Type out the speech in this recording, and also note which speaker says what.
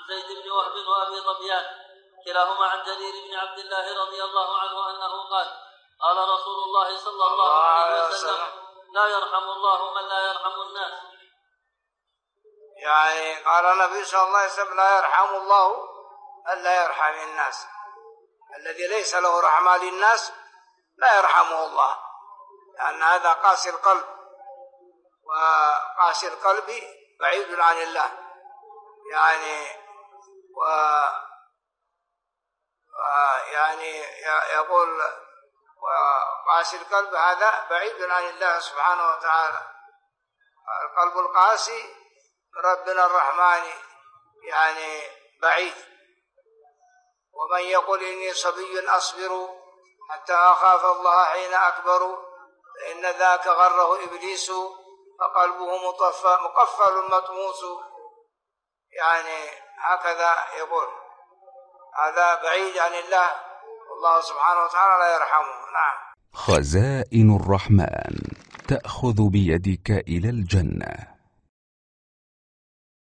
Speaker 1: زيد بن وهب وأبي ظبيان كلاهما عن جرير بن عبد الله رضي الله عنه أنه قال قال رسول الله صلى الله عليه وسلم لا يرحم الله من لا يرحم الناس.
Speaker 2: يعني قال النبي صلى الله عليه وسلم لا يرحم الله من لا يرحم الناس، الذي ليس له رحمة للناس لا يرحمه الله، لأن هذا قاسي القلب، وقاسي القلب بعيد عن الله، يعني يعني يقول وقاسي القلب هذا بعيد عن الله سبحانه وتعالى. القلب القاسي ربنا الرحمن يعني بعيد. ومن يقول إني صبي أصبر حتى أخاف الله حين أكبر فإن ذاك غره إبليس فقلبه مقفل مطموس، يعني هكذا يقول، هذا بعيد عن الله، والله سبحانه وتعالى لا يرحمه. نعم.
Speaker 3: خزائن الرحمن تأخذ بيدك إلى الجنة.